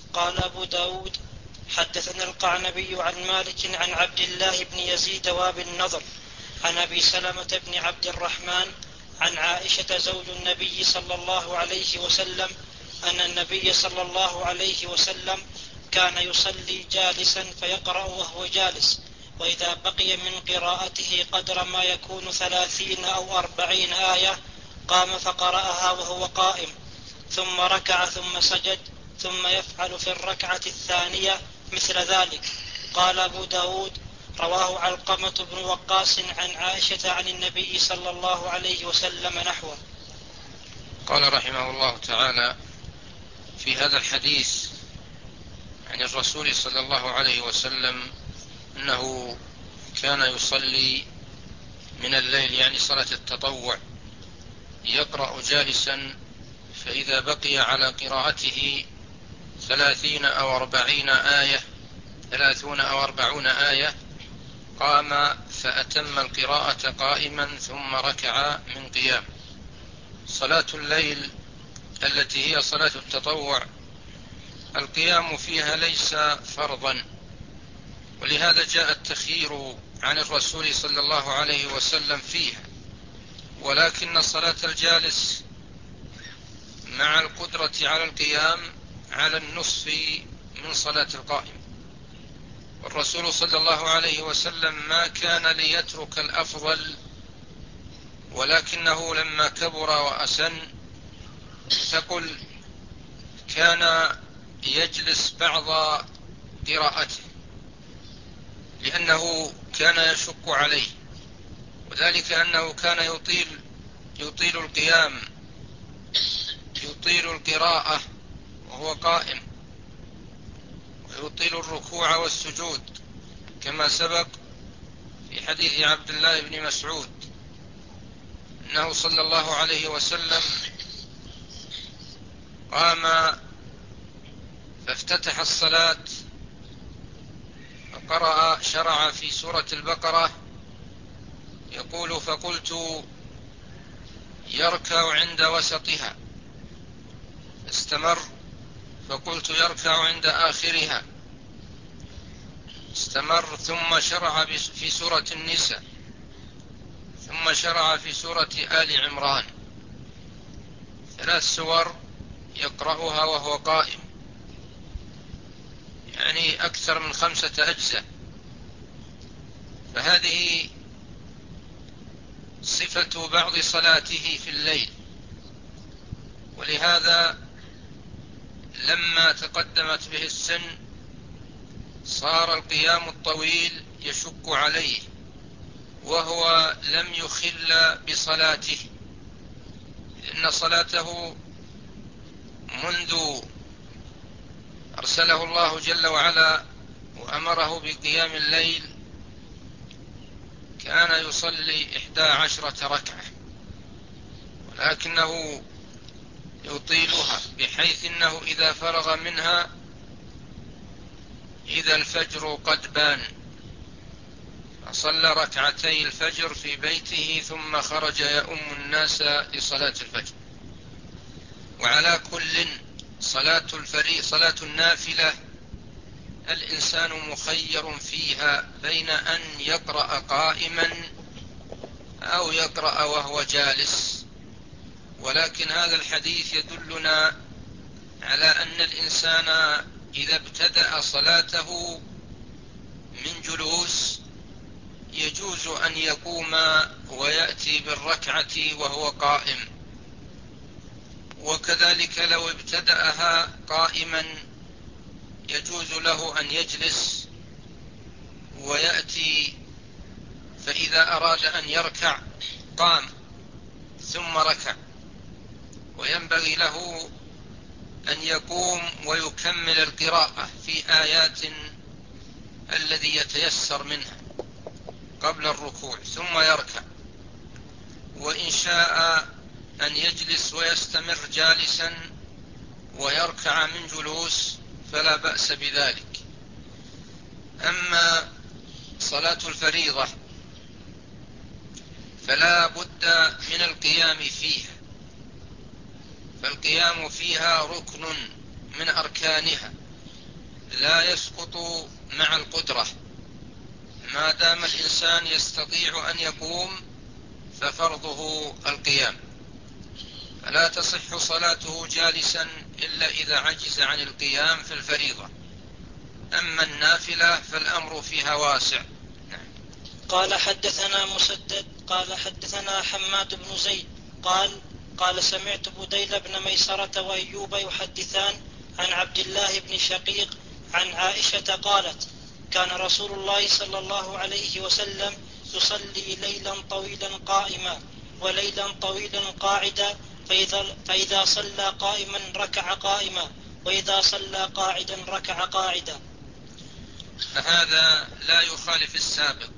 قال أبو داود حدثنا القعنبي عن مالك عن عبد الله بن يزيد وابي النضر عن أبي سلمة بن عبد الرحمن عن عائشة زوج النبي صلى الله عليه وسلم أن النبي صلى الله عليه وسلم كان يصلي جالسا فيقرأ وهو جالس، وإذا بقي من قراءته قدر ما يكون 30 أو 40 آية قام فقرأها وهو قائم، ثم ركع ثم سجد، ثم يفعل في الركعة الثانية مثل ذلك. قال أبو داود رواه علقمة بن وقاص عن عائشة عن النبي صلى الله عليه وسلم نحوه. قال رحمه الله تعالى في هذا الحديث عن الرسول صلى الله عليه وسلم أنه كان يصلي من الليل، يعني صلاة التطوع، يقرأ جالسا، فإذا بقي على قراءته 30 أو 40 آية قام فأتم القراءة قائما ثم ركع من قيام. صلاة الليل التي هي صلاة التطوع القيام فيها ليس فرضا، ولهذا جاء التخيير عن الرسول صلى الله عليه وسلم فيها، ولكن صلاة الجالس مع القدرة على القيام على النصف من صلاة القائم. والرسول صلى الله عليه وسلم ما كان ليترك الأفضل، ولكنه لما كبر وأسن تقل كان يجلس بعض قراءته لأنه كان يشق عليه، وذلك أنه كان يطيل القيام، يطيل القراءة وهو قائم، ويطيل الركوع والسجود، كما سبق في حديث عبد الله بن مسعود أنه صلى الله عليه وسلم قام فافتتح الصلاة فقرأ، شرع في سورة البقرة يقول فقلت يركع عند وسطها، استمر فقلت يركع عند آخرها، استمر، ثم شرع في سورة النساء، ثم شرع في سورة آل عمران، 3 سور يقرأها وهو قائم، يعني أكثر من 5 أجزاء. فهذه صفة بعض صلاته في الليل، ولهذا لما تقدمت به السن صار القيام الطويل يشق عليه، وهو لم يخل بصلاته، لأن صلاته منذ أرسله الله جل وعلا وأمره بقيام الليل كان يصلي 11 ركعة، ولكنه يطيلها بحيث أنه إذا فرغ منها إذا الفجر قد بان، فصلى ركعتي الفجر في بيته ثم خرج يؤم الناس لصلاة الفجر. وعلى كل صلاة النافلة الإنسان مخير فيها بين أن يقرأ قائما أو يقرأ وهو جالس، ولكن هذا الحديث يدلنا على أن الإنسان إذا ابتدأ صلاته من جلوس يجوز أن يقوم ويأتي بالركعة وهو قائم، وكذلك لو ابتدأها قائما يجوز له أن يجلس ويأتي، فإذا أراد أن يركع قام ثم ركع، وينبغي له أن يقوم ويكمل القراءة في آيات الذي يتيسر منها قبل الركوع ثم يركع، وإن شاء أن يجلس ويستمر جالسا ويركع من جلوس فلا بأس بذلك. أما صلاة الفريضة فلا بد من القيام فيها، فالقيام فيها ركن من أركانها، لا يسقط مع القدرة، ما دام الإنسان يستطيع أن يقوم ففرضه القيام، فلا تصح صلاته جالسا إلا إذا عجز عن القيام في الفريضة. أما النافلة فالأمر فيها واسع. قال حدثنا مسدد قال حدثنا حماد بن زيد قال سمعت بديل بن ميسرة وأيوب يحدثان عن عبد الله بن شقيق عن عائشة قالت: كان رسول الله صلى الله عليه وسلم يصلي ليلا طويلا قائما وليلا طويلا قاعدا، فإذا صلى قائما ركع قائما، وإذا صلى قاعدا ركع قاعدا. فهذا لا يخالف السابق،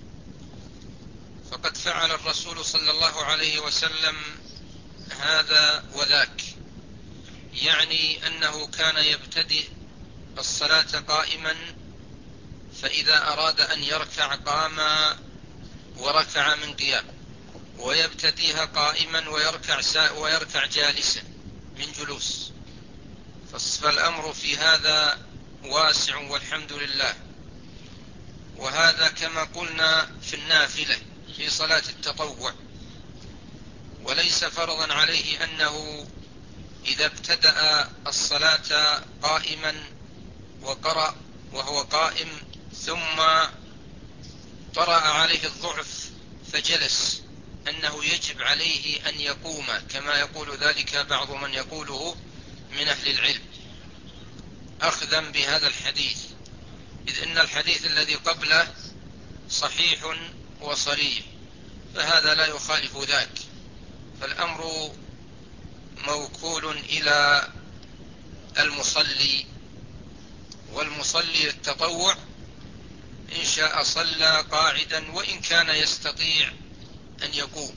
فقد فعل الرسول صلى الله عليه وسلم هذا وذاك، يعني أنه كان يبتدئ الصلاة قائما، فإذا أراد أن يركع قام وركع من قيام، ويبتديها قائما ويركع جالسا من جلوس. فالأمر في هذا واسع والحمد لله. وهذا كما قلنا في النافلة في صلاة التطوع، وليس فرضا عليه أنه إذا ابتدأ الصلاة قائما وقرأ وهو قائم ثم طرأ عليه الضعف فجلس أنه يجب عليه أن يقوم، كما يقول ذلك بعض من يقوله من أهل العلم أخذا بهذا الحديث، إذ إن الحديث الذي قبله صحيح وصريح، فهذا لا يخالف ذاك. فالأمر موكول إلى المصلي، والمصلي التطوع إن شاء صلى قاعدا وإن كان يستطيع أن يقوم.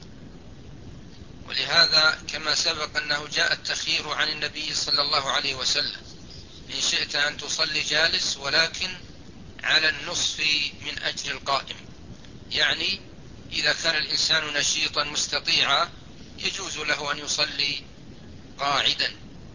ولهذا كما سبق أنه جاء التخيير عن النبي صلى الله عليه وسلم: إن شئت أن تصلي جالس ولكن على النصف من أجر القائم. يعني إذا كان الإنسان نشيطا مستطيعا يجوز له أن يصلي قاعدا،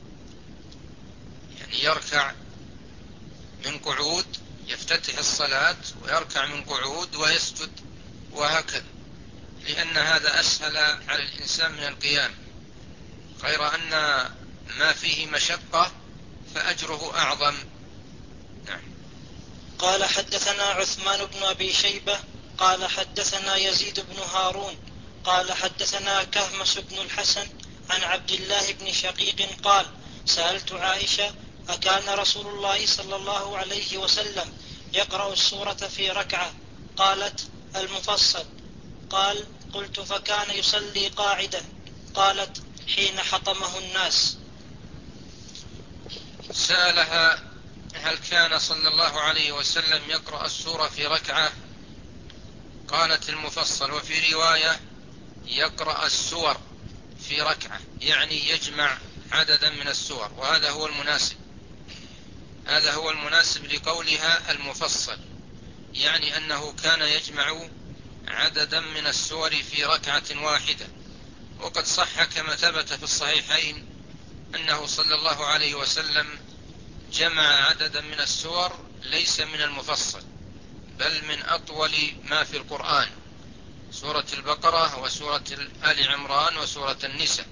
يعني يركع من قعود، يفتتح الصلاة ويركع من قعود ويسجد وهكذا، لأن هذا أسهل على الإنسان من القيام، غير أن ما فيه مشقة فأجره أعظم. نعم. قال حدثنا عثمان بن أبي شيبة قال حدثنا يزيد بن هارون قال حدثنا كهمس بن الحسن عن عبد الله بن شقيق قال: سألت عائشة: أكان رسول الله صلى الله عليه وسلم يقرأ السورة في ركعة؟ قالت: المفصل. قلت: فكان يصلي قاعدا؟ قالت: حين حطمه الناس. سألها: هل كان صلى الله عليه وسلم يقرأ السورة في ركعة؟ قالت: المفصل. وفي رواية: يقرأ السور في ركعة، يعني يجمع عددا من السور، وهذا هو المناسب، هذا هو المناسب لقولها المفصل، يعني أنه كان يجمع عددا من السور في ركعة واحدة. وقد صح كما ثبت في الصحيحين أنه صلى الله عليه وسلم جمع عددا من السور ليس من المفصل، بل من أطول ما في القرآن، سورة البقرة وسورة آل عمران وسورة النساء.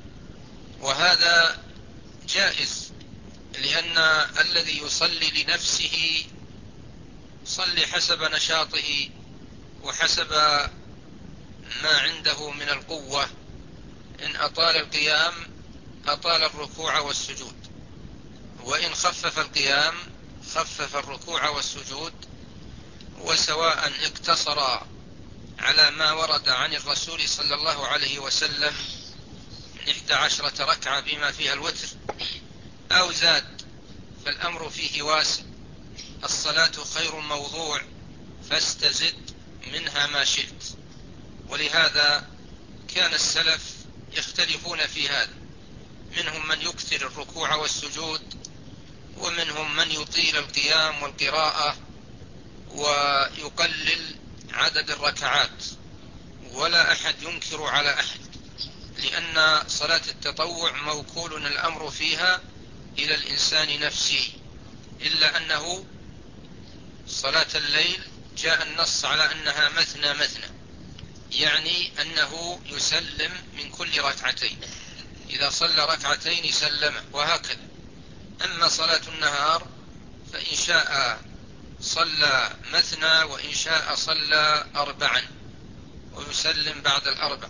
وهذا جائز، لأن الذي يصلي لنفسه يصلي حسب نشاطه وحسب ما عنده من القوة، إن أطال القيام أطال الركوع والسجود، وإن خفف القيام خفف الركوع والسجود. وسواء اقتصر على ما ورد عن الرسول صلى الله عليه وسلم من 11 ركعة بما فيها الوتر أو زاد، فالأمر فيه واسع. الصلاة خير موضوع فاستزد منها ما شئت. ولهذا كان السلف يختلفون في هذا، منهم من يكثر الركوع والسجود، ومنهم من يطيل القيام والقراءة ويقلل عدد الركعات، ولا أحد ينكر على أحد، لأن صلاة التطوع موكول الأمر فيها إلى الإنسان نفسه، إلا أنه صلاة الليل جاء النص على أنها مثنى مثنى، يعني أنه يسلم من كل ركعتين، إذا صلى ركعتين سلم، وهكذا. أما صلاة النهار فإن شاء صلى مثنى، وإن شاء صلى أربعا ويسلم بعد الأربع.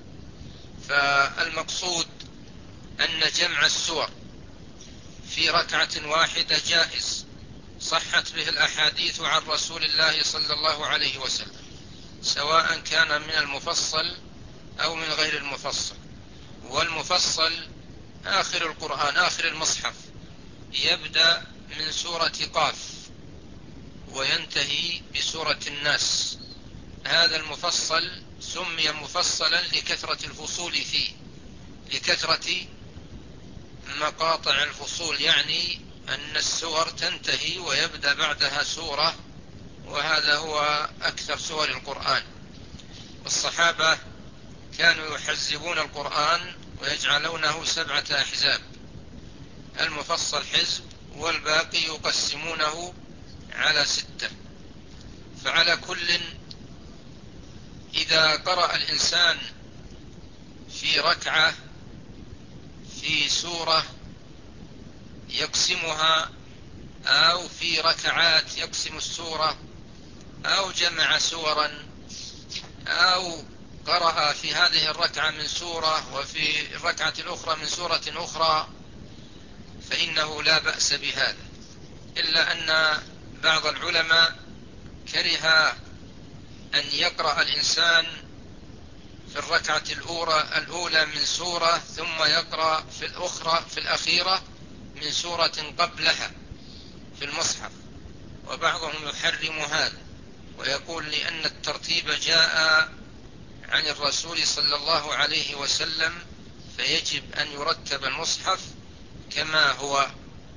فالمقصود أن جمع السور في ركعة واحدة جائز، صحت به الأحاديث عن رسول الله صلى الله عليه وسلم، سواء كان من المفصل أو من غير المفصل. والمفصل آخر القرآن، آخر المصحف، يبدأ من سورة قاف وينتهي بسورة الناس. هذا المفصل سمي مفصلا لكثرة الفصول فيه، لكثرة مقاطع الفصول، يعني أن السور تنتهي ويبدأ بعدها سورة، وهذا هو أكثر سور القرآن. والصحابة كانوا يحزبون القرآن ويجعلونه 7 أحزاب، المفصل حزب والباقي يقسمونه على 6. فعلى كل، إذا قرأ الإنسان في ركعة في سورة يقسمها، أو في ركعات يقسم السورة، أو جمع سورا، أو قرأ في هذه الركعة من سورة وفي الركعة الأخرى من سورة أخرى، فإنه لا بأس بهذا. إلا أن بعض العلماء كره أن يقرأ الإنسان في الركعة الأولى من سورة، ثم يقرأ في الأخيرة من سورة قبلها في المصحف، وبعضهم يحرم هذا ويقول لأن الترتيب جاء عن الرسول صلى الله عليه وسلم، فيجب أن يرتب المصحف كما هو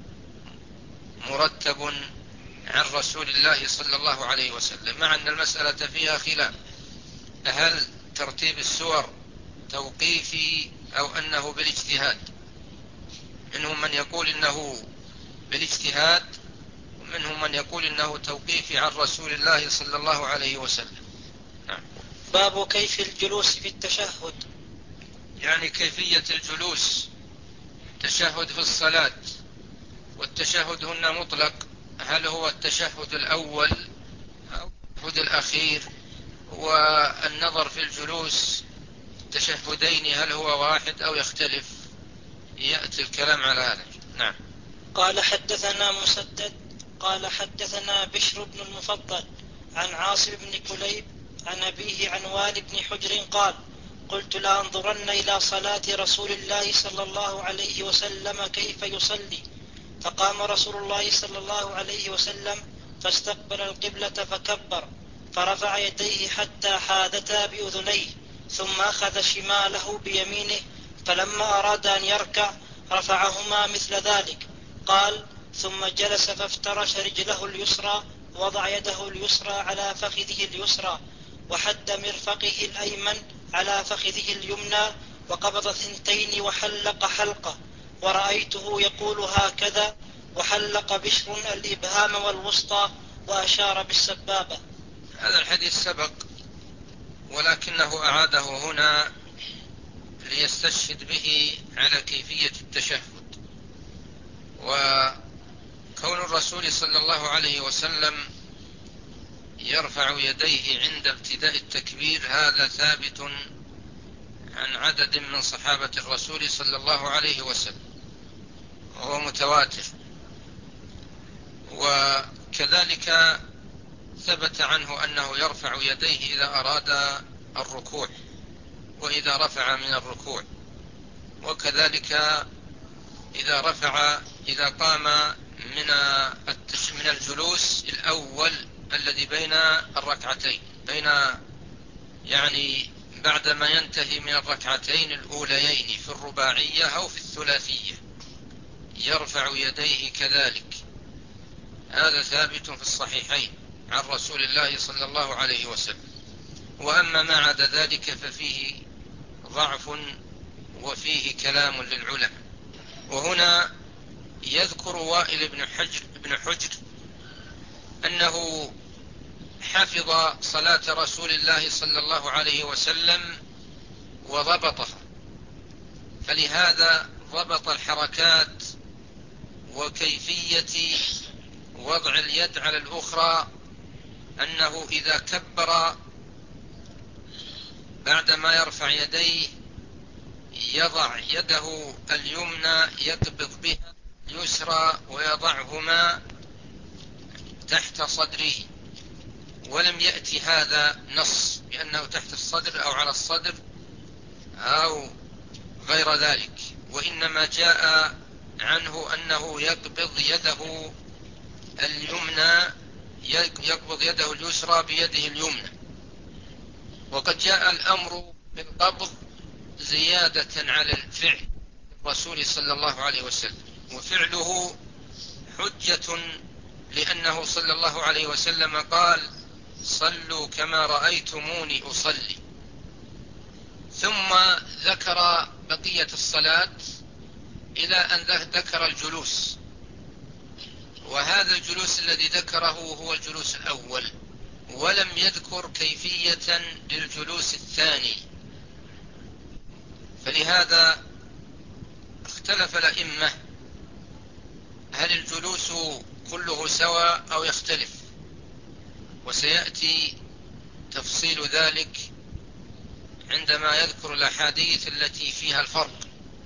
مرتب عن رسول الله صلى الله عليه وسلم، مع أن المسألة فيها خلاف، هل ترتيب السور توقيفي أو أنه بالاجتهاد. منهم من يقول إنه بالاجتهاد، ومنهم من يقول إنه توقيفي عن رسول الله صلى الله عليه وسلم. نعم. باب كيف الجلوس في التشهد، يعني كيفية الجلوس، التشهد في الصلاة. والتشهد هنا مطلق، هل هو التشهد الأول أو التشهد الأخير؟ والنظر في الجلوس التشهدين هل هو واحد أو يختلف؟ يأتي الكلام على هذا. نعم. قال حدثنا مسدد قال حدثنا بشر بن المفضل عن عاصم بن كليب عن أبيه عن وائل بن حجر قال: قلت لأنظرن إلى صلاة رسول الله صلى الله عليه وسلم كيف يصلي، فقام رسول الله صلى الله عليه وسلم فاستقبل القبلة فكبر، فرفع يديه حتى حاذتا بأذنيه، ثم أخذ شماله بيمينه، فلما أراد أن يركع رفعهما مثل ذلك. قال: ثم جلس فافترش رجله اليسرى، ووضع يده اليسرى على فخذه اليسرى، وحد مرفقه الأيمن على فخذه اليمنى، وقبض 2 وحلق حلقة، ورأيته يقول هكذا، وحلق بشر الإبهام والوسطى وأشار بالسبابة. هذا الحديث سبق، ولكنه أعاده هنا ليستشهد به على كيفية التشهد. وكون الرسول صلى الله عليه وسلم يرفع يديه عند ابتداء التكبير هذا ثابت عن عدد من صحابة الرسول صلى الله عليه وسلم، وهو متواتر. وكذلك ثبت عنه أنه يرفع يديه إذا أراد الركوع وإذا رفع من الركوع، وكذلك إذا قام من الجلوس الأول الذي بين الركعتين، يعني بعدما ينتهي من الركعتين الأوليين في الرباعية أو في الثلاثية يرفع يديه كذلك. هذا ثابت في الصحيحين عن رسول الله صلى الله عليه وسلم. وأما ما عدا ذلك ففيه ضعف وفيه كلام للعلماء. وهنا يذكر وائل بن حجر أنه حفظ صلاة رسول الله صلى الله عليه وسلم وضبطها، فلهذا ضبط الحركات وكيفية وضع اليد على الأخرى، أنه إذا كبر بعدما يرفع يديه يضع يده اليمنى يقبض بها اليسرى ويضعهما تحت صدره، ولم يأتي هذا نص بأنه تحت الصدر أو على الصدر أو غير ذلك، وإنما جاء عنه أنه يقبض يده اليمنى يقبض يده اليسرى بيده اليمنى. وقد جاء الأمر بالقبض زيادة على الفعل الرسول صلى الله عليه وسلم، وفعله حجة، لأنه صلى الله عليه وسلم قال: صلوا كما رأيتموني أصلي. ثم ذكر بقية الصلاة إلى أن ذكر الجلوس، وهذا الجلوس الذي ذكره هو الجلوس الأول، ولم يذكر كيفية للجلوس الثاني، فلهذا اختلف الأئمة هل الجلوس كله سواء أو يختلف، وسيأتي تفصيل ذلك عندما يذكر الأحاديث التي فيها الفرق.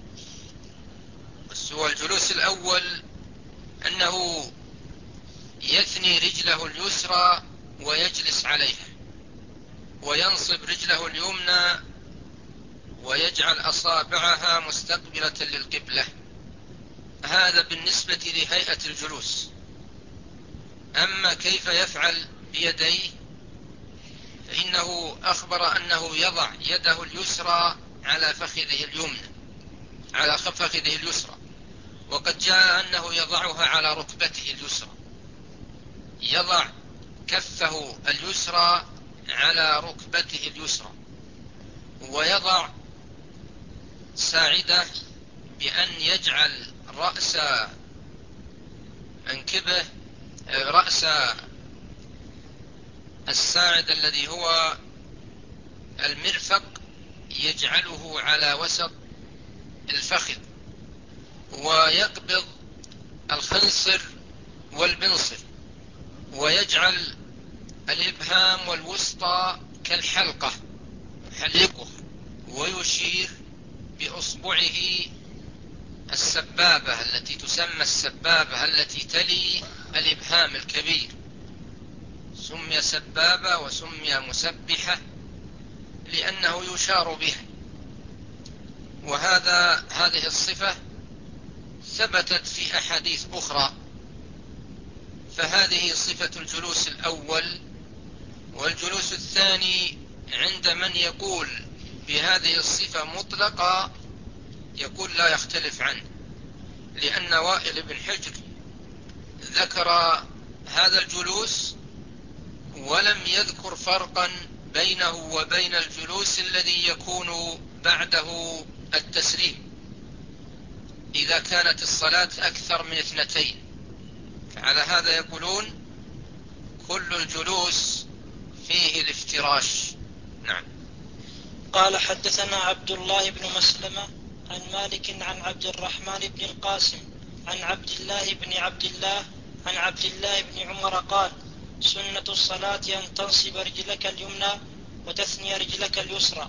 بس هو الجلوس الأول أنه يثني رجله اليسرى ويجلس عليها، وينصب رجله اليمنى ويجعل أصابعها مستقبلة للقبلة. هذا بالنسبة لهيئة الجلوس. أما كيف يفعل بيديه فإنه أخبر أنه يضع يده اليسرى على فخذه اليمنى، على فخذه اليسرى، وقد جاء أنه يضعها على ركبته اليسرى، يضع كفه اليسرى على ركبته اليسرى، ويضع ساعده بأن يجعل رأس منكبه، رأس الساعد الذي هو المرفق يجعله على وسط الفخذ، ويقبض الخنصر والبنصر، ويجعل الإبهام والوسطى كالحلقة يحلقها، ويشير بأصبعه السبابة التي تسمى السبابة التي تلي الإبهام الكبير، سمي سبابة وسمي مسبحة لأنه يشار بها. هذه الصفة ثبتت في أحاديث أخرى، فهذه صفة الجلوس الأول. والجلوس الثاني عند من يقول بهذه الصفة مطلقة يقول لا يختلف عنه، لأن وائل بن حجر ذكر هذا الجلوس ولم يذكر فرقا بينه وبين الجلوس الذي يكون بعده التسليم إذا كانت الصلاة أكثر من 2، فعلى هذا يقولون كل الجلوس فيه الافتراش. نعم. قال: حدثنا عبد الله بن مسلمة عن مالك عن عبد الرحمن بن القاسم عن عبد الله عن عبد الله بن عمر قال: سنة الصلاة أن تنصب رجلك اليمنى وتثني رجلك اليسرى.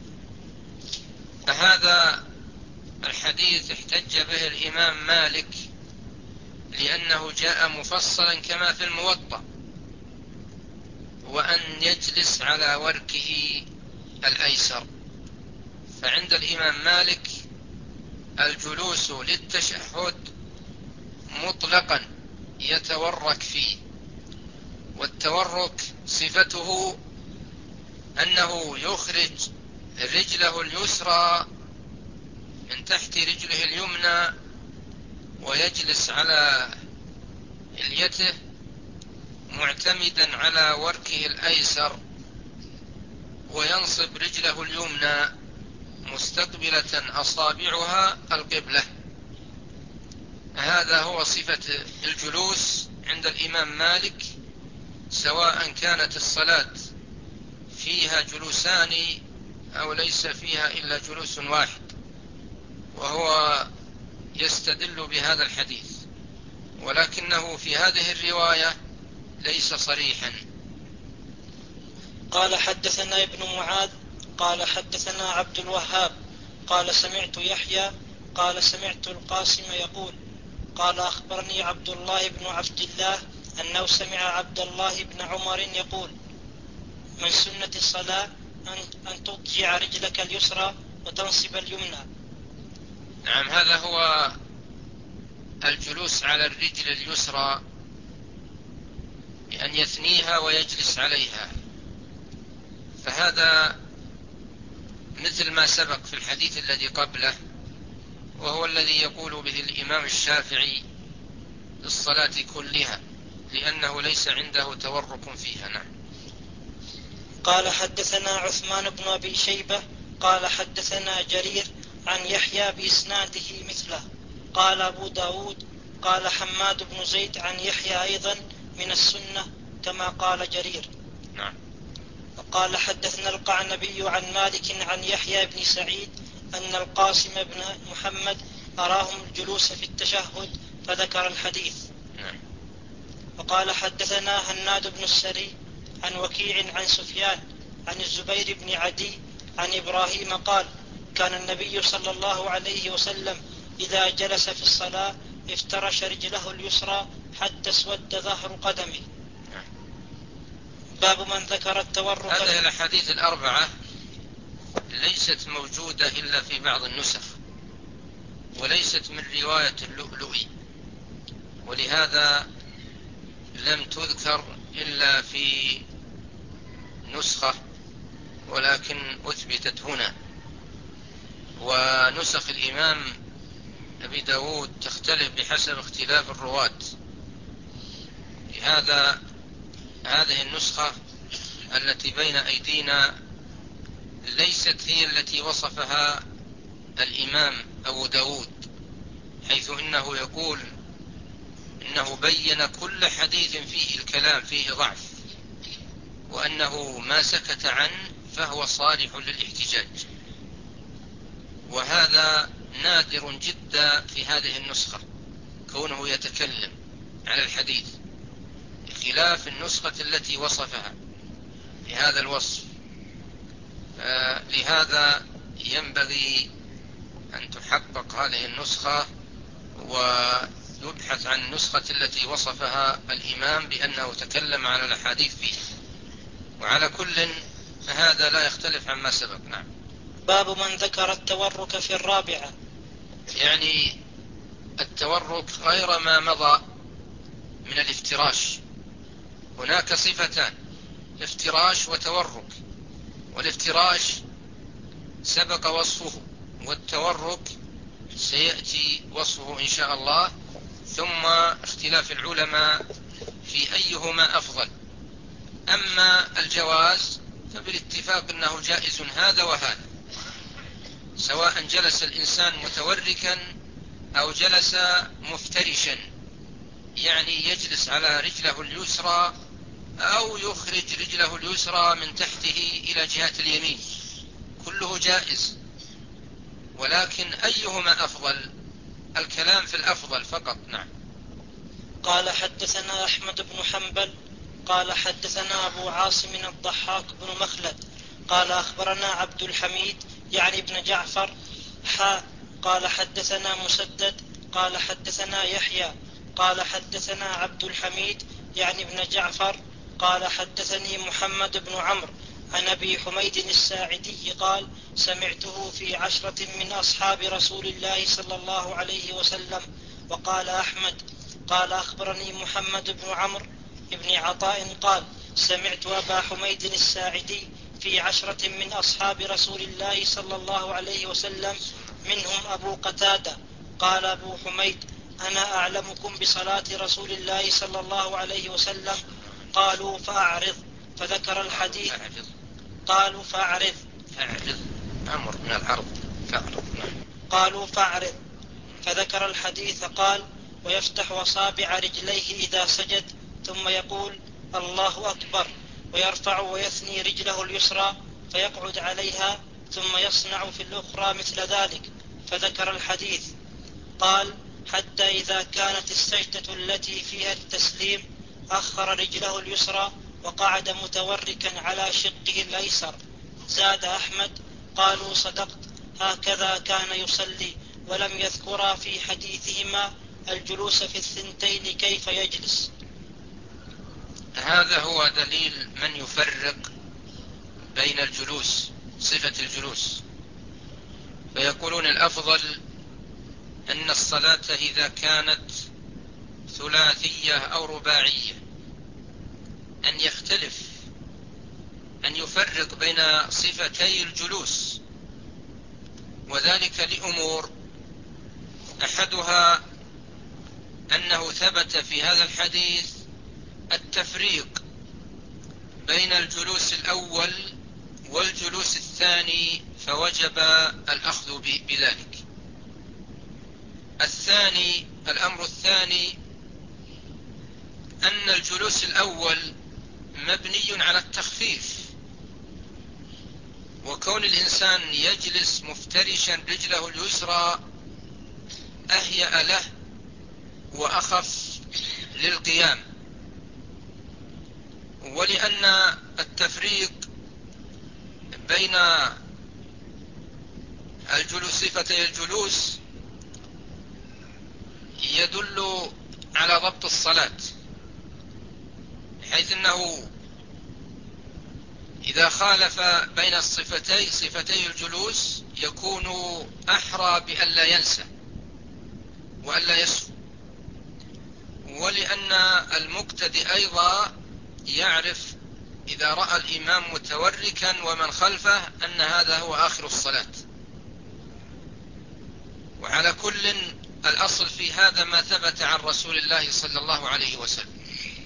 هذا الحديث احتج به الإمام مالك لأنه جاء مفصلا كما في الموطأ، وأن يجلس على وركه الأيسر. فعند الإمام مالك الجلوس للتشهد مطلقا يتورك فيه، والتورك صفته أنه يخرج رجله اليسرى من تحت رجله اليمنى ويجلس على اليته معتمدا على وركه الأيسر، وينصب رجله اليمنى مستقبلة أصابعها القبلة. هذا هو صفة الجلوس عند الإمام مالك، سواء كانت الصلاة فيها جلوسان أو ليس فيها إلا جلوس واحد، وهو يستدل بهذا الحديث، ولكنه في هذه الرواية ليس صريحا. قال حدثنا ابن معاذ قال حدثنا عبد الوهاب قال سمعت يحيى قال سمعت القاسم يقول قال أخبرني عبد الله بن عبد الله أنه سمع عبد الله بن عمر يقول من سنة الصلاة أن تضجع رجلك اليسرى وتنصب اليمنى. نعم، هذا هو الجلوس على الرجل اليسرى، بأن يثنيها ويجلس عليها، فهذا مثل ما سبق في الحديث الذي قبله، وهو الذي يقول به الإمام الشافعي للصلاة كلها، لأنه ليس عنده تورك فيها. نعم. قال حدثنا عثمان بن أبي شيبة قال حدثنا جرير عن يحيى بإسناده مثله. قال أبو داود قال حماد بن زيد عن يحيى أيضا من السنة كما قال جرير. نعم. وقال حدثنا القعنبي عن مالك عن يحيى بن سعيد أن القاسم بن محمد أراهم الجلوس في التشهد فذكر الحديث. نعم. وقال حدثنا هناد بن السري عن وكيع عن سفيان عن الزبير بن عدي عن إبراهيم قال كان النبي صلى الله عليه وسلم إذا جلس في الصلاة افترش رجله اليسرى حتى اسود ظهر قدمه. باب من ذكر التورك. هذه الأحاديث الأربعة ليست موجودة إلا في بعض النسخ، وليست من رواية اللؤلؤي، ولهذا لم تذكر إلا في نسخة، ولكن أثبتت هنا. ونسخ الإمام أبي داود تختلف بحسب اختلاف الرواة، لهذا هذه النسخة التي بين أيدينا ليست هي التي وصفها الإمام أبو داود، حيث إنه يقول إنه بين كل حديث فيه الكلام فيه ضعف، وأنه ما سكت عنه فهو صالح للاحتجاج، وهذا نادر جدا في هذه النسخة، كونه يتكلم على الحديث بخلاف النسخة التي وصفها بهذا الوصف. لهذا ينبغي أن تحقق هذه النسخة ويبحث عن النسخة التي وصفها الإمام بأنه تكلم على الأحاديث فيه. وعلى كل هذا لا يختلف عما سبق. نعم. باب من ذكر التورك في الرابعة. يعني التورك غير ما مضى من الافتراش. هناك صفتان، افتراش وتورك، والافتراش سبق وصفه، والتورك سيأتي وصفه إن شاء الله، ثم اختلاف العلماء في أيهما أفضل. أما الجواز فبالاتفاق أنه جائز هذا وهذا، سواء جلس الإنسان متوركا أو جلس مفترشا، يعني يجلس على رجله اليسرى أو يخرج رجله اليسرى من تحته إلى جهة اليمين، كله جائز. ولكن أيهما أفضل؟ الكلام في الأفضل فقط. نعم. قال حدثنا أحمد بن حنبل قال حدثنا أبو عاصم الضحاك بن مخلد قال أخبرنا عبد الحميد يعني ابن جعفر قال حدثنا مسدد قال حدثنا يحيى قال حدثنا عبد الحميد يعني ابن جعفر قال حدثني محمد بن عمرو عن أبي حميد الساعدي قال سمعته في 10 من أصحاب رسول الله صلى الله عليه وسلم. وقال أحمد قال أخبرني محمد بن عمرو بن عطاء قال سمعت أبا حميد الساعدي في 10 من أصحاب رسول الله صلى الله عليه وسلم منهم أبو قتادة. قال أبو حميد أنا أعلمكم بصلاة رسول الله صلى الله عليه وسلم. قالوا فأعرض فذكر الحديث. قالوا فأعرض أمر من العرض فأعرض. قالوا فأعرض فذكر الحديث قال ويفتح أصابع رجليه إذا سجد ثم يقول الله أكبر، ويرفع ويثني رجله اليسرى فيقعد عليها ثم يصنع في الأخرى مثل ذلك، فذكر الحديث. قال حتى إذا كانت السجدة التي فيها التسليم أخر رجله اليسرى وقعد متوركا على شقه الأيسر. زاد أحمد قالوا صدقت، هكذا كان يصلي، ولم يذكرا في حديثهما الجلوس في الثنتين كيف يجلس. هذا هو دليل من يفرق بين الجلوس، صفة الجلوس، فيقولون الأفضل أن الصلاة إذا كانت ثلاثية أو رباعية أن يختلف، أن يفرق بين صفتي الجلوس، وذلك لأمور: أحدها أنه ثبت في هذا الحديث التفريق بين الجلوس الأول والجلوس الثاني، فوجب الأخذ بذلك. الأمر الثاني أن الجلوس الأول مبني على التخفيف، وكون الإنسان يجلس مفترشا رجله اليسرى أهيأ له وأخف للقيام. ولأن التفريق بين صفتي الجلوس يدل على ضبط الصلاة، حيث أنه إذا خالف بين صفتي الجلوس يكون أحرى بأن لا ينسى وأن لا يسهو. ولأن المقتدي أيضا يعرف إذا رأى الإمام متوركا ومن خلفه أن هذا هو آخر الصلاة. وعلى كل الأصل في هذا ما ثبت عن رسول الله صلى الله عليه وسلم.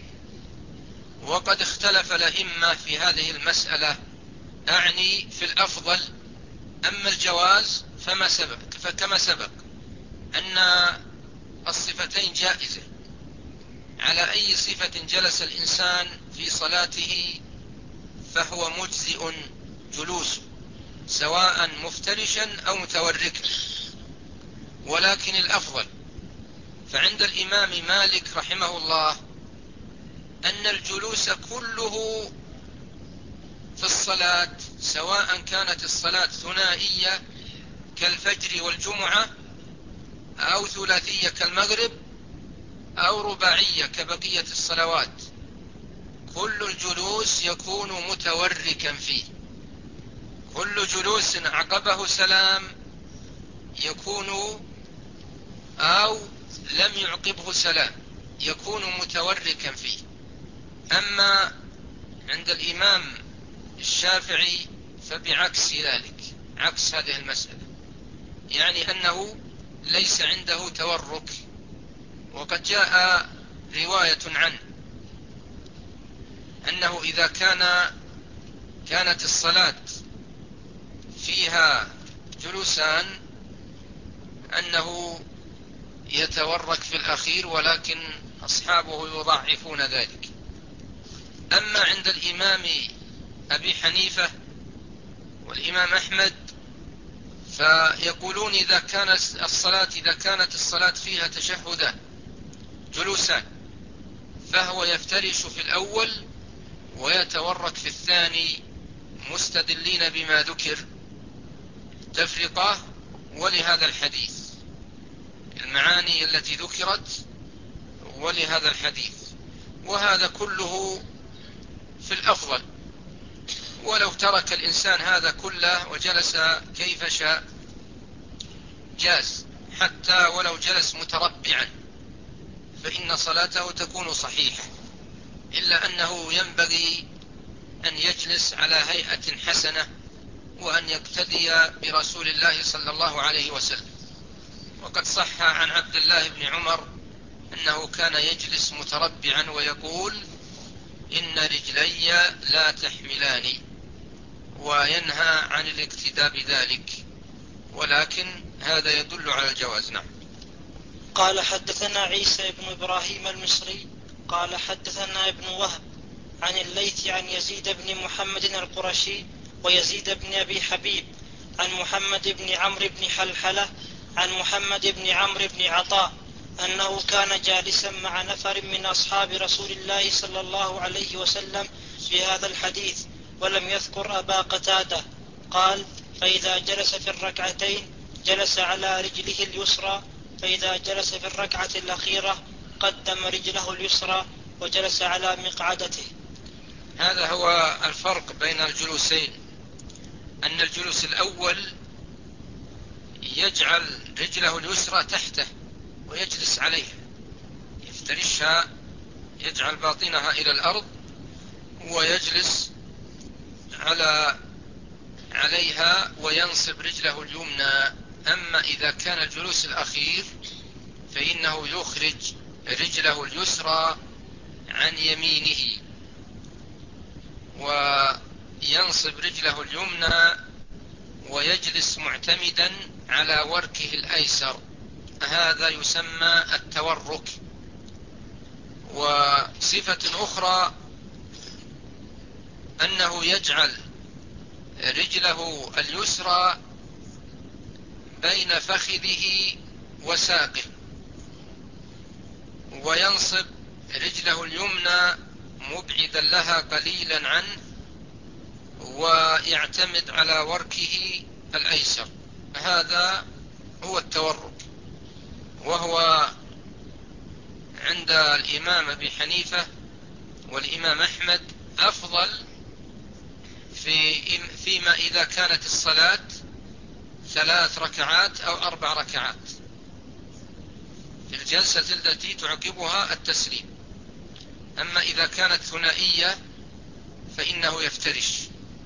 وقد اختلف الأئمة في هذه المسألة، أعني في الأفضل. أما الجواز فكما سبق أن الصفتين جائزة، على أي صفة جلس الإنسان في صلاته فهو مجزئ جلوسه، سواء مفترشا أو متوركا. ولكن الأفضل فعند الإمام مالك رحمه الله أن الجلوس كله في الصلاة، سواء كانت الصلاة ثنائية كالفجر والجمعة، أو ثلاثية كالمغرب، أو رباعية كبقية الصلوات، كل الجلوس يكون متوركا فيه. كل جلوس عقبه سلام يكون، أو لم يعقبه سلام، يكون متوركا فيه. أما عند الإمام الشافعي فبعكس ذلك، عكس هذه المسألة، يعني أنه ليس عنده تورك. وقد جاء رواية عنه أنه إذا كانت الصلاة فيها جلوسان أنه يتورك في الأخير، ولكن أصحابه يضعفون ذلك. أما عند الإمام أبي حنيفة والإمام أحمد فيقولون إذا كانت الصلاة فيها تشهدان جلوسان فهو يفترش في الأول ويتورك في الثاني، مستدلين بما ذكر تفرقة ولهذا الحديث، المعاني التي ذكرت ولهذا الحديث. وهذا كله في الأفضل، ولو ترك الإنسان هذا كله وجلس كيف شاء جاز، حتى ولو جلس متربعا فإن صلاته تكون صحيحة، إلا أنه ينبغي أن يجلس على هيئة حسنة وأن يقتدي برسول الله صلى الله عليه وسلم. وقد صح عن عبد الله بن عمر أنه كان يجلس متربعا ويقول إن رجلي لا تحملان، وينهى عن الاقتداء بذلك، ولكن هذا يدل على الجواز. نعم. قال حدثنا عيسى بن إبراهيم المصري قال حدثنا ابن وهب عن الليث عن يزيد بن محمد القرشي ويزيد بن أبي حبيب عن محمد بن عمرو بن حلحلة عن محمد بن عمرو بن عطاء أنه كان جالسا مع نفر من أصحاب رسول الله صلى الله عليه وسلم في هذا الحديث ولم يذكر أبا قتادة. قال: فإذا جلس في الركعتين جلس على رجله اليسرى، فإذا جلس في الركعة الأخيرة قدم رجله اليسرى وجلس على مقعدته. هذا هو الفرق بين الجلوسين، أن الجلوس الأول يجعل رجله اليسرى تحته ويجلس عليها، يفترشها، يجعل باطنها إلى الأرض ويجلس عليها وينصب رجله اليمنى. أما إذا كان الجلوس الأخير فإنه يخرج رجله اليسرى عن يمينه وينصب رجله اليمنى ويجلس معتمدا على وركه الأيسر. هذا يسمى التورك. وصفة أخرى أنه يجعل رجله اليسرى بين فخذه وساقه وينصب رجله اليمنى مبعدا لها قليلا عنه ويعتمد على وركه الأيسر. هذا هو التورك، وهو عند الإمام أبي حنيفة والإمام أحمد أفضل فيما إذا كانت الصلاة 3 ركعات أو 4 ركعات، في الجلسة التي تعقبها التسليم. أما إذا كانت ثنائية فإنه يفترش.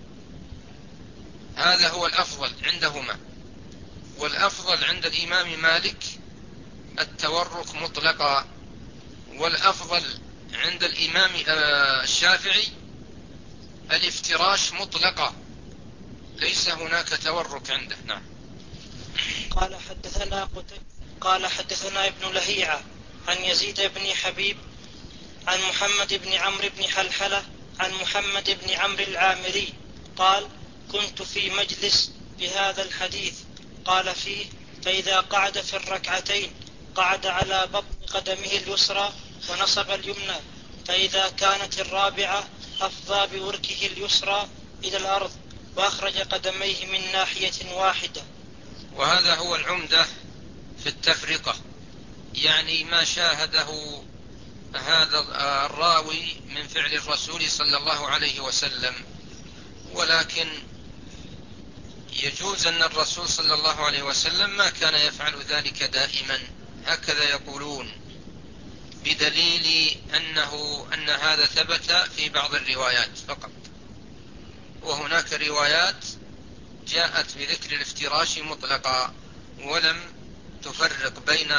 هذا هو الأفضل عندهما. والأفضل عند الإمام مالك التورك مطلقا، والأفضل عند الإمام الشافعي الافتراش مطلقا، ليس هناك تورك عنده. نعم. قال حدثنا ابن لهيعة عن يزيد بن حبيب عن محمد بن عمرو بن حلحلة عن محمد بن عمرو العامري قال: كنت في مجلس بهذا الحديث. قال فيه: فإذا قعد في الركعتين قعد على بطن قدمه اليسرى ونصب اليمنى، فإذا كانت الرابعة أفضى بوركه اليسرى إلى الأرض وأخرج قدميه من ناحية واحدة. وهذا هو العمدة في التفرقة، يعني ما شاهده هذا الراوي من فعل الرسول صلى الله عليه وسلم. ولكن يجوز أن الرسول صلى الله عليه وسلم ما كان يفعل ذلك دائما، هكذا يقولون، بدليل أن هذا ثبت في بعض الروايات فقط، وهناك روايات جاءت بذكر الافتراش مطلقا ولم تفرق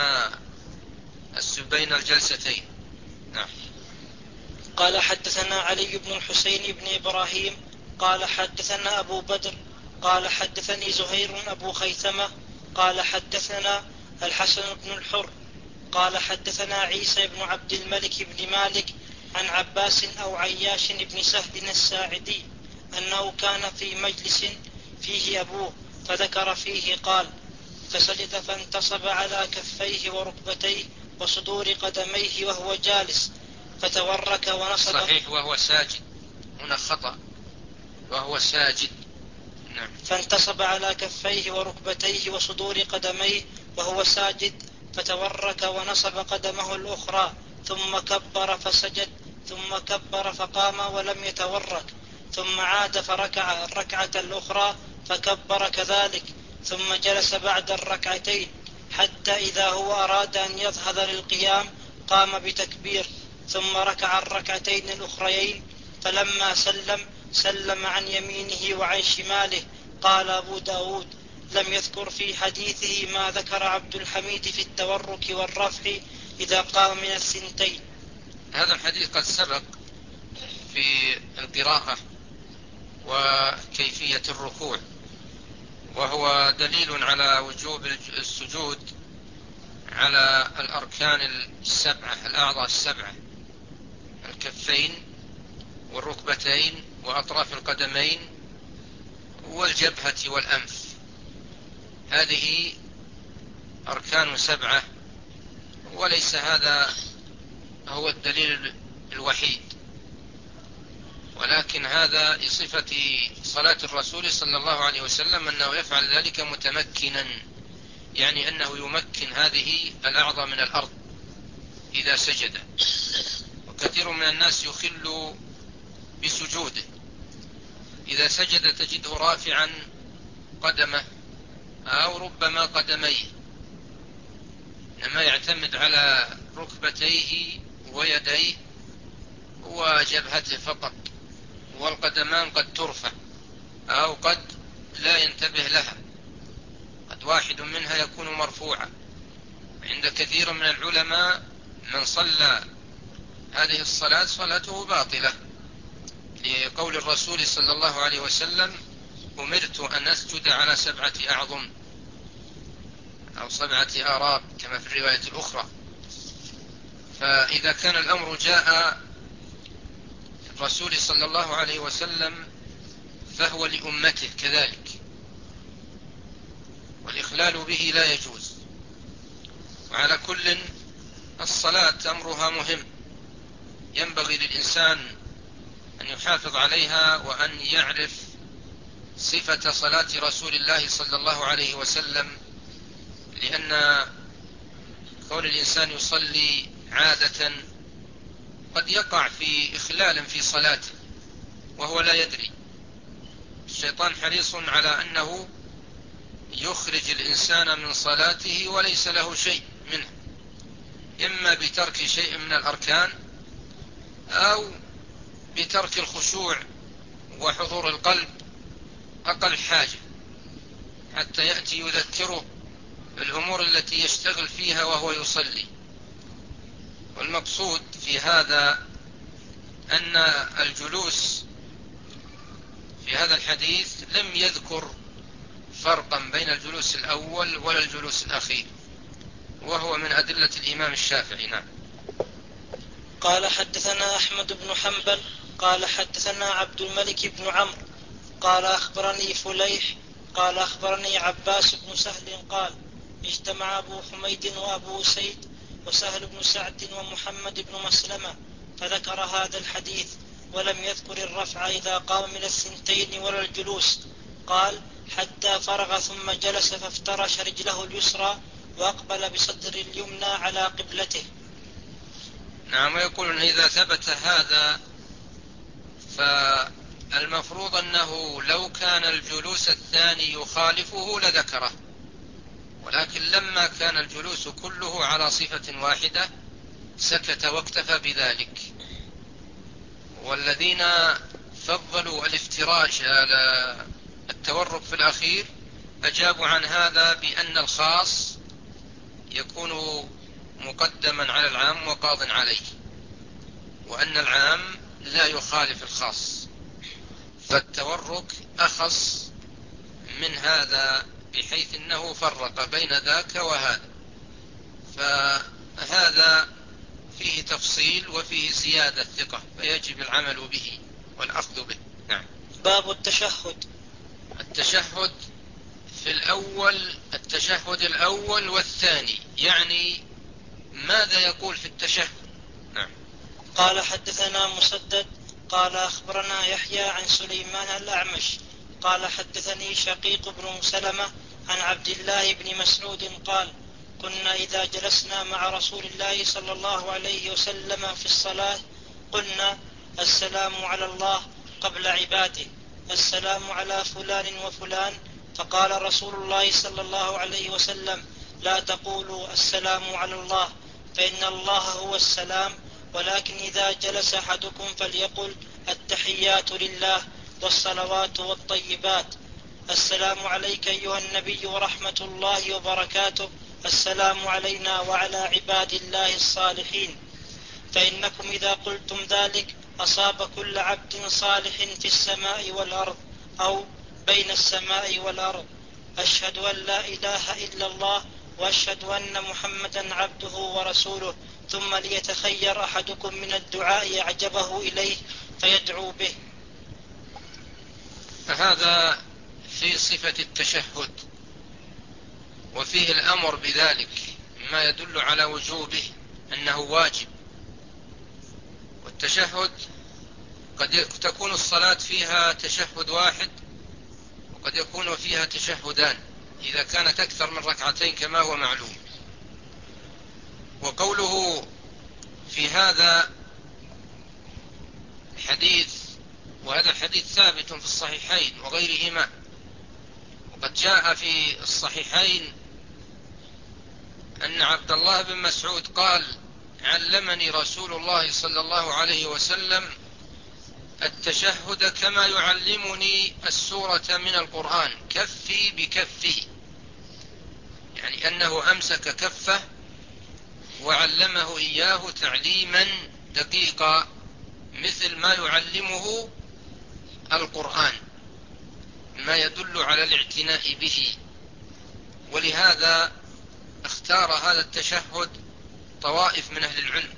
بين الجلستين. نعم. قال حدثنا علي بن الحسين بن إبراهيم قال حدثنا أبو بدر قال حدثني زهير أبو خيثمة قال حدثنا الحسن بن الحر قال حدثنا عيسى بن عبد الملك بن مالك عن عباس أو عياش بن سهل الساعدي أنه كان في مجلس فيه أبوه فذكر فيه قال: فسجد فانتصب على كفيه وركبتيه وصدور قدميه وهو جالس فتورك ونصب. صحيح، وهو ساجد، هنا خطأ، وهو ساجد. نعم. فانتصب على كفيه وركبتيه وصدور قدميه وهو ساجد فتورك ونصب قدمه الأخرى ثم كبر فسجد ثم كبر فقام ولم يتورك ثم عاد فركع الركعة الأخرى فكبر كذلك ثم جلس بعد الركعتين حتى إذا هو أراد أن يظهر للقيام قام بتكبير ثم ركع الركعتين الأخريين فلما سلم عن يمينه وعن شماله. قال أبو داود: لم يذكر في حديثه ما ذكر عبد الحميد في التورك والرفع إذا قام من الثنتين. هذا الحديث قد سبق في القراءة وكيفية الركوع، وهو دليل على وجوب السجود على الأركان السبعة، الأعضاء السبعة: الكفين والركبتين وأطراف القدمين والجبهة والأنف. هذه أركان سبعة، وليس هذا هو الدليل الوحيد، ولكن هذا لصفة صلاة الرسول صلى الله عليه وسلم أنه يفعل ذلك متمكنا، يعني أنه يمكن هذه الأعضاء من الأرض إذا سجد. وكثير من الناس يخل بسجوده، إذا سجد تجده رافعا قدمه أو ربما قدميه، إنما يعتمد على ركبتيه ويديه وجبهته فقط، والقدمان قد ترفع أو قد لا ينتبه لها، قد واحد منها يكون مرفوعا. عند كثير من العلماء من صلى هذه الصلاة صلاته باطلة، لقول الرسول صلى الله عليه وسلم: أمرت أن أسجد على 7 أعظم أو 7 آراب كما في الرواية الأخرى. فإذا كان الأمر جاء الرسول صلى الله عليه وسلم فهو لأمته كذلك، والإخلال به لا يجوز. وعلى كل، الصلاة أمرها مهم، ينبغي للإنسان أن يحافظ عليها وأن يعرف صفة صلاة رسول الله صلى الله عليه وسلم، لأن كون الإنسان يصلي عادة قد يقع في إخلال في صلاته وهو لا يدري. الشيطان حريص على أنه يخرج الإنسان من صلاته وليس له شيء منه، إما بترك شيء من الأركان أو بترك الخشوع وحضور القلب أقل حاجة، حتى يأتي يذكره بالأمور التي يشتغل فيها وهو يصلي. والمقصود في هذا أن الجلوس في هذا الحديث لم يذكر فرقا بين الجلوس الأول ولا الجلوس الأخير، وهو من أدلة الإمام الشافعي. نعم. قال حدثنا أحمد بن حنبل قال حدثنا عبد الملك بن عمرو قال أخبرني فليح قال أخبرني عباس بن سهل قال: اجتمع أبو حميد وأبو سيد وسهل بن سعد ومحمد بن مسلمة فذكر هذا الحديث، ولم يذكر الرفع إذا قام من 2 ولا الجلوس. قال: حتى فرغ ثم جلس فافترش رجله اليسرى وأقبل بصدر اليمنى على قبلته. نعم. ويقول أن إذا ثبت هذا فالمفروض أنه لو كان الجلوس الثاني يخالفه لذكره، ولكن لما كان الجلوس كله على صفة واحدة سكت واكتفى بذلك. والذين فضلوا الافتراش على التورك في الأخير أجابوا عن هذا بأن الخاص يكون مقدما على العام وقاض عليه، وأن العام لا يخالف الخاص، فالتورك أخص من هذا بحيث أنه فرق بين ذاك وهذا. فهذا فيه تفصيل وفيه زيادة ثقة، فيجب العمل به والأخذ به. نعم. باب التشهد. التشهد في الأول، التشهد الأول والثاني، يعني ماذا يقول في التشهد؟ نعم. قال حدثنا مسدد قال أخبرنا يحيى عن سليمان الأعمش قال حدثني شقيق بن سلمة عن عبد الله بن مسعود قال: كنا إذا جلسنا مع رسول الله صلى الله عليه وسلم في الصلاة قلنا: السلام على الله قبل عباده، السلام على فلان وفلان. فقال رسول الله صلى الله عليه وسلم: لا تقولوا السلام على الله، فإن الله هو السلام، ولكن إذا جلس أحدكم فليقل: التحيات لله والصلوات والطيبات، السلام عليك أيها النبي ورحمة الله وبركاته، السلام علينا وعلى عباد الله الصالحين. فإنكم إذا قلتم ذلك أصاب كل عبد صالح في السماء والأرض أو بين السماء والأرض. أشهد أن لا إله إلا الله وأشهد أن محمدا عبده ورسوله، ثم ليتخير أحدكم من الدعاء أعجبه إليه فيدعو به. فهذا في صفة التشهد، وفيه الأمر بذلك ما يدل على وجوبه أنه واجب. والتشهد قد تكون الصلاة فيها تشهد واحد، وقد يكون فيها تشهدان إذا كانت أكثر من ركعتين كما هو معلوم. وقوله في هذا الحديث، وهذا الحديث ثابت في الصحيحين وغيرهما، وقد جاء في الصحيحين أن عبد الله بن مسعود قال: علمني رسول الله صلى الله عليه وسلم التشهد كما يعلمني السورة من القرآن كفي بكفه، يعني أنه أمسك كفه وعلمه إياه تعليما دقيقا مثل ما يعلمه القرآن، ما يدل على الاعتناء به. ولهذا اختار هذا التشهد طوائف من أهل العلم،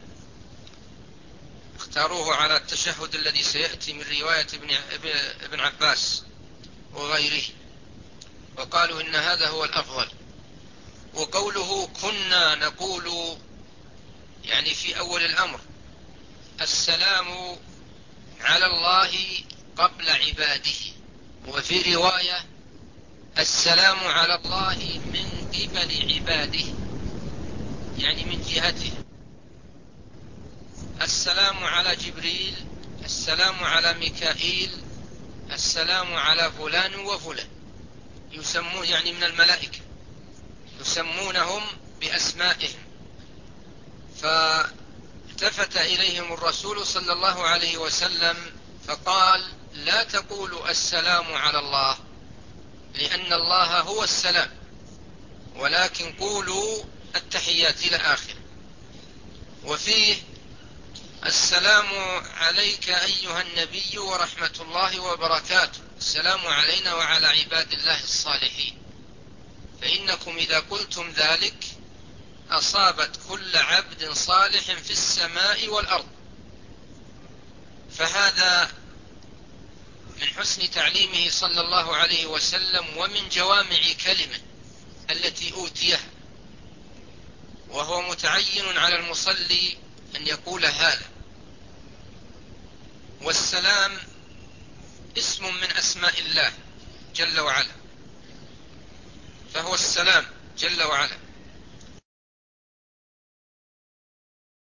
اختاروه على التشهد الذي سيأتي من رواية ابن عباس وغيره، وقالوا إن هذا هو الأفضل. وقوله كنا نقول يعني في أول الأمر السلام على الله قبل عباده، وفي رواية السلام على الله من قبل عباده، يعني من جهته. السلام على جبريل، السلام على ميكائيل، السلام على فلان وفلان، يسمون يعني من الملائكة، يسمونهم بأسمائهم. فالتفت إليهم الرسول صلى الله عليه وسلم فقال: لا تقولوا السلام على الله لأن الله هو السلام، ولكن قولوا التحيات إلى آخره. وفيه السلام عليك أيها النبي ورحمة الله وبركاته، السلام علينا وعلى عباد الله الصالحين، فإنكم إذا قلتم ذلك أصابت كل عبد صالح في السماء والأرض. فهذا من حسن تعليمه صلى الله عليه وسلم ومن جوامع كلمه التي أوتيها، وهو متعين على المصلي أن يقول هذا. والسلام اسم من أسماء الله جل وعلا، فهو السلام جل وعلا.